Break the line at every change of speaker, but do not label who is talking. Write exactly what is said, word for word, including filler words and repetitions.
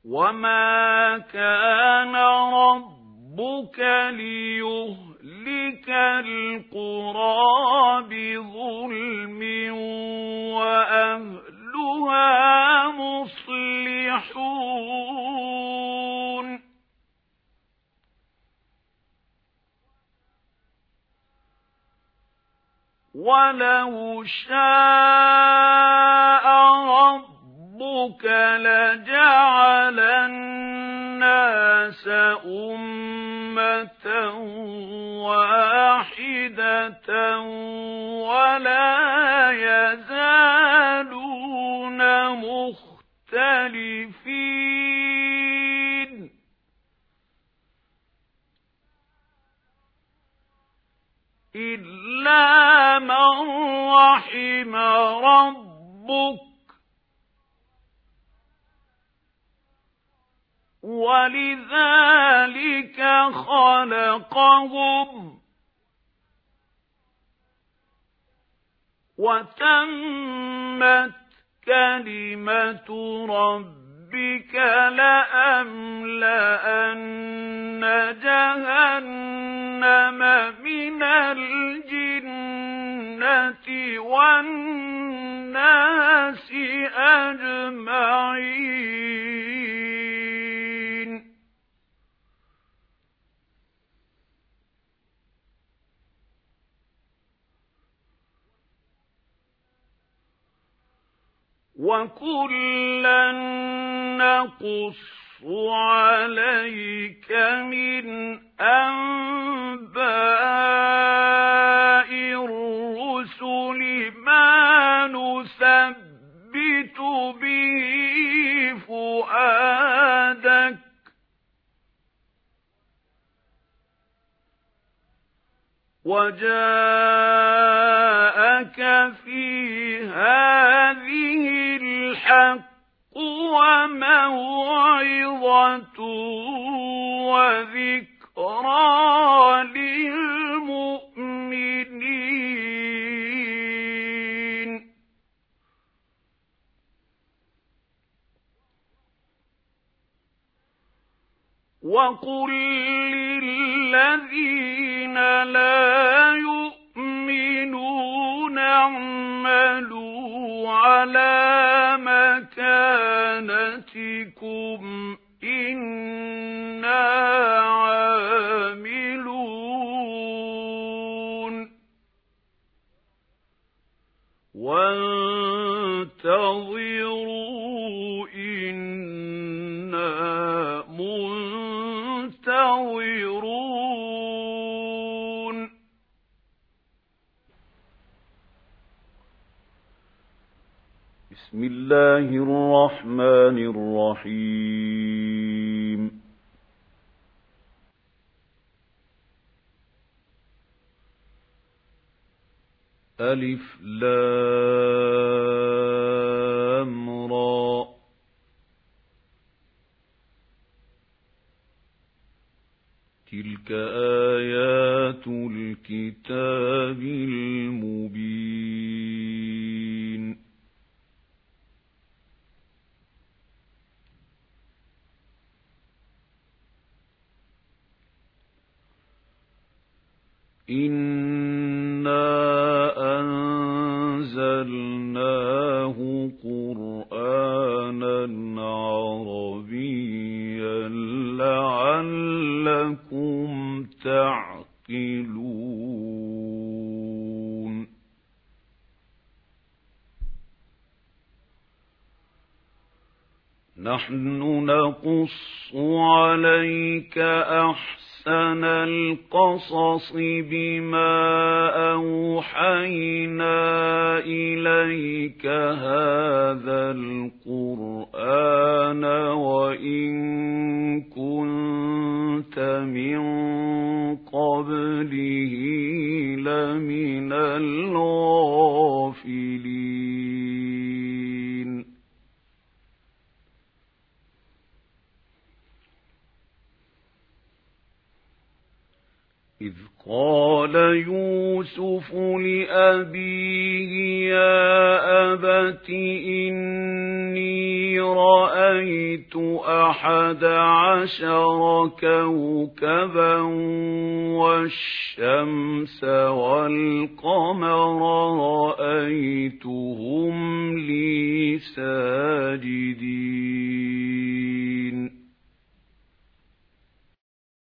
وما كان ربك ليهلك القرى بظلم وأهلها مصلحون ولو شاء ربك لجعل الناس أمة واحدة ولا يزالون مختلفين إلا من رحم ربك ولذلك خلقهم وتمت كلمة ربك لأملأن جهنم من الجنة والناس أجمعين وكلا نقص عليك من أنباء الرسل ما نثبت به فؤادك وجاءك في هذه الحق وموعظة وذكرى للمؤمنين وقل للذين لا يؤمنون اعملوا على مكانتكم إنا عاملون وانتظروا إنا منتظرون بسم الله الرحمن الرحيم ألف لام را تلك آيات الكتاب المبين إنا أنزلناه قرآنا عربيا لعلكم تعقلون نحن نقص عليك أحسن أحسن القصص بما أوحينا إليك هذا القرآن وإن كنت من قبله لمن الغافلين إذ قال يوسف لأبيه يا أبت إني رأيت رأيت أحد عشر كوكبا والشمس والقمر رأيتهم لي ساجدين